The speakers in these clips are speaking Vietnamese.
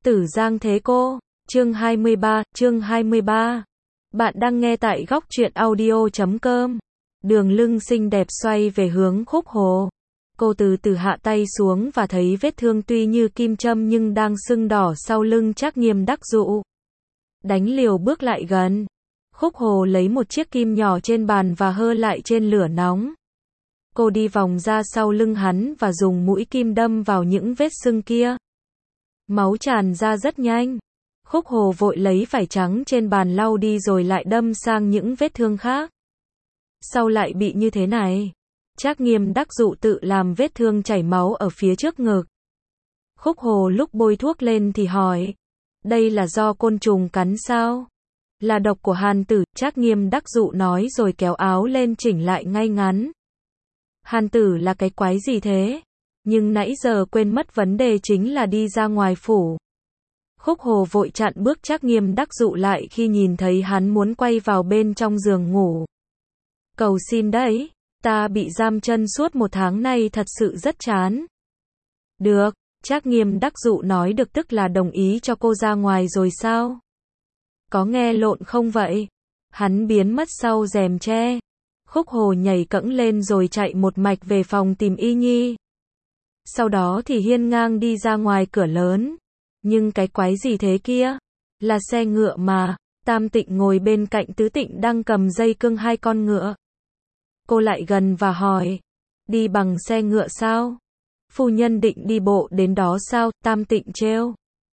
Tử Giang Thế Cô, chương 23. Bạn đang nghe tại góc truyện audio.com. Đường lưng xinh đẹp xoay về hướng Khúc Hồ. Cô từ từ hạ tay xuống và thấy vết thương tuy như kim châm nhưng đang sưng đỏ sau lưng Trác Nghiêm Đắc Dụ. Đánh liều bước lại gần. Khúc Hồ lấy một chiếc kim nhỏ trên bàn và hơ lại trên lửa nóng. Cô đi vòng ra sau lưng hắn và dùng mũi kim đâm vào những vết sưng kia. Máu tràn ra rất nhanh. Khúc Hồ vội lấy vải trắng trên bàn lau đi rồi lại đâm sang những vết thương khác. Sao lại bị như thế này? Trác Nghiêm Đắc Dụ tự làm vết thương chảy máu ở phía trước ngực. Khúc Hồ lúc bôi thuốc lên thì hỏi, đây là do côn trùng cắn sao? Là độc của Hàn Tử, Trác Nghiêm Đắc Dụ nói rồi kéo áo lên chỉnh lại ngay ngắn. Hàn Tử là cái quái gì thế? Nhưng nãy giờ quên mất vấn đề chính là đi ra ngoài phủ. Khúc Hồ vội chặn bước Trác Nghiêm Đắc Dụ lại khi nhìn thấy hắn muốn quay vào bên trong giường ngủ. Cầu xin đấy, ta bị giam chân suốt 1 tháng nay thật sự rất chán. Được, Trác Nghiêm Đắc Dụ nói được tức là đồng ý cho cô ra ngoài rồi sao? Có nghe lộn không vậy? Hắn biến mất sau rèm tre. Khúc Hồ nhảy cẫng lên rồi chạy một mạch về phòng tìm Y Nhi. Sau đó thì hiên ngang đi ra ngoài cửa lớn. Nhưng cái quái gì thế kia? Là xe ngựa mà. Tam Tịnh ngồi bên cạnh Tứ Tịnh đang cầm dây cương 2 con ngựa. Cô lại gần và hỏi, đi bằng xe ngựa sao? Phu nhân định đi bộ đến đó sao? Tam Tịnh trêu.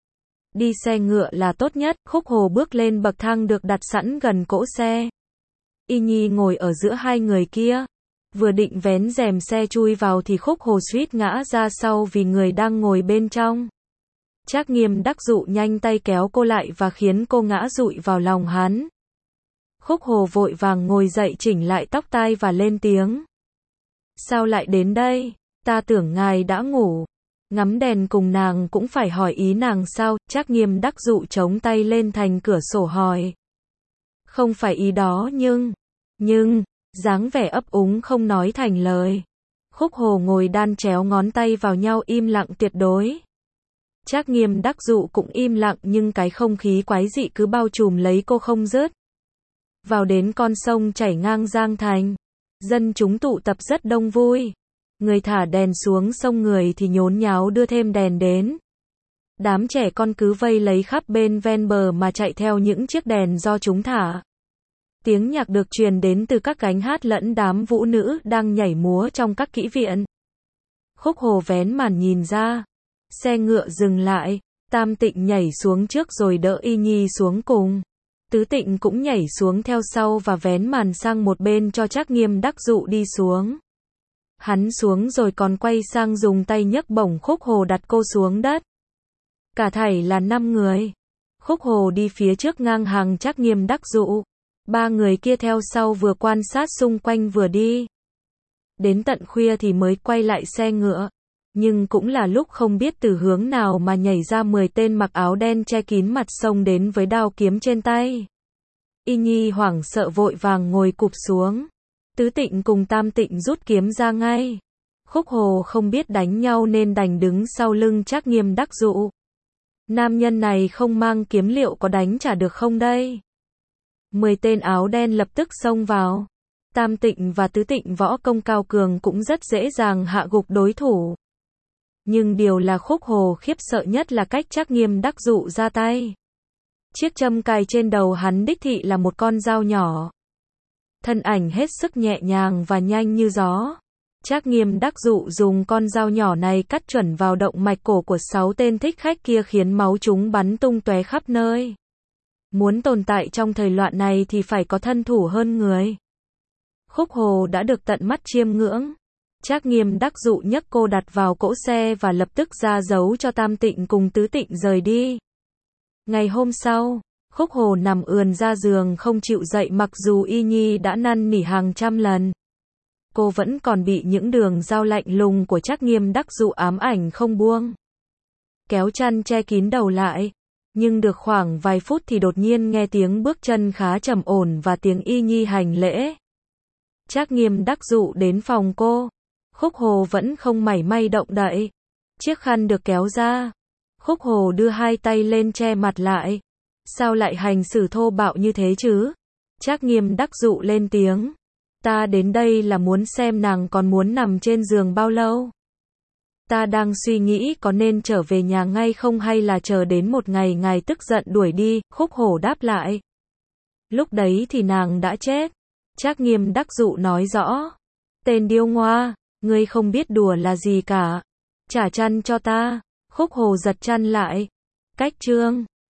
Đi xe ngựa là tốt nhất. Khúc Hồ bước lên bậc thang được đặt sẵn gần cỗ xe. Y Nhi ngồi ở giữa hai người kia. Vừa định vén rèm xe chui vào thì Khúc Hồ suýt ngã ra sau vì người đang ngồi bên trong. Trác Nghiêm Đắc Dụ nhanh tay kéo cô lại và khiến cô ngã dụi vào lòng hắn. Khúc Hồ vội vàng ngồi dậy chỉnh lại tóc tai và lên tiếng. Sao lại đến đây? Ta tưởng ngài đã ngủ. Ngắm đèn cùng nàng cũng phải hỏi ý nàng sao? Trác Nghiêm Đắc Dụ chống tay lên thành cửa sổ hỏi. Không phải ý đó nhưng, dáng vẻ ấp úng không nói thành lời. Khúc Hồ ngồi đan chéo ngón tay vào nhau im lặng tuyệt đối. Trác Nghiêm Đắc Dụ cũng im lặng nhưng cái không khí quái dị cứ bao trùm lấy cô không dứt. Vào đến con sông chảy ngang Giang Thành. Dân chúng tụ tập rất đông vui. Người thả đèn xuống sông, người thì nhốn nháo đưa thêm đèn đến. Đám trẻ con cứ vây lấy khắp bên ven bờ mà chạy theo những chiếc đèn do chúng thả. Tiếng nhạc được truyền đến từ các gánh hát lẫn đám vũ nữ đang nhảy múa trong các kỹ viện. Khúc Hồ vén màn nhìn ra. Xe ngựa dừng lại. Tam Tịnh nhảy xuống trước rồi đỡ Y Nhi xuống cùng. Tứ Tịnh cũng nhảy xuống theo sau và vén màn sang một bên cho Trác Nghiêm Đắc Dụ đi xuống. Hắn xuống rồi còn quay sang dùng tay nhấc bổng Khúc Hồ đặt cô xuống đất. Cả thảy là 5 người. Khúc Hồ đi phía trước ngang hàng Trác Nghiêm Đắc Dụ. 3 người kia theo sau vừa quan sát xung quanh vừa đi. Đến tận khuya thì mới quay lại xe ngựa. Nhưng cũng là lúc không biết từ hướng nào mà nhảy ra 10 tên mặc áo đen che kín mặt xông đến với đao kiếm trên tay. Y Nhi hoảng sợ vội vàng ngồi cụp xuống. Tứ Tịnh cùng Tam Tịnh rút kiếm ra ngay. Khúc Hồ không biết đánh nhau nên đành đứng sau lưng Trác Nghiêm Đắc Dụ. Nam nhân này không mang kiếm liệu có đánh trả được không đây? 10 tên áo đen lập tức xông vào. Tam Tịnh và Tứ Tịnh võ công cao cường cũng rất dễ dàng hạ gục đối thủ. Nhưng điều là Khúc Hồ khiếp sợ nhất là cách Trác Nghiêm Đắc Dụ ra tay. Chiếc châm cài trên đầu hắn đích thị là một con dao nhỏ. Thân ảnh hết sức nhẹ nhàng và nhanh như gió. Trác Nghiêm Đắc Dụ dùng con dao nhỏ này cắt chuẩn vào động mạch cổ của 6 tên thích khách kia khiến máu chúng bắn tung tóe khắp nơi. Muốn tồn tại trong thời loạn này thì phải có thân thủ hơn người. Khúc Hồ đã được tận mắt chiêm ngưỡng. Trác Nghiêm Đắc Dụ nhấc cô đặt vào cỗ xe và lập tức ra dấu cho Tam Tịnh cùng Tứ Tịnh rời đi. Ngày hôm sau, Khúc Hồ nằm ườn ra giường không chịu dậy mặc dù Y Nhi đã năn nỉ hàng trăm lần. Cô vẫn còn bị những đường dao lạnh lùng của Trác Nghiêm Đắc Dụ ám ảnh không buông. Kéo chăn che kín đầu lại. Nhưng được khoảng vài phút thì đột nhiên nghe tiếng bước chân khá trầm ổn và tiếng Y Nhi hành lễ. Trác Nghiêm Đắc Dụ đến phòng cô. Khúc Hồ vẫn không mảy may động đậy. Chiếc khăn được kéo ra. Khúc Hồ đưa hai tay lên che mặt lại. Sao lại hành xử thô bạo như thế chứ? Trác Nghiêm đắc dụ lên tiếng. Ta đến đây là muốn xem nàng còn muốn nằm trên giường bao lâu. Ta đang suy nghĩ có nên trở về nhà ngay không hay là chờ đến một ngày ngài tức giận đuổi đi, Khúc Hổ đáp lại. Lúc đấy thì nàng đã chết. Trác Nghiêm đắc dụ nói rõ. Tên điêu ngoa, ngươi không biết đùa là gì cả. Trả chăn cho ta. Khúc Hồ giật chăn lại. Cách chương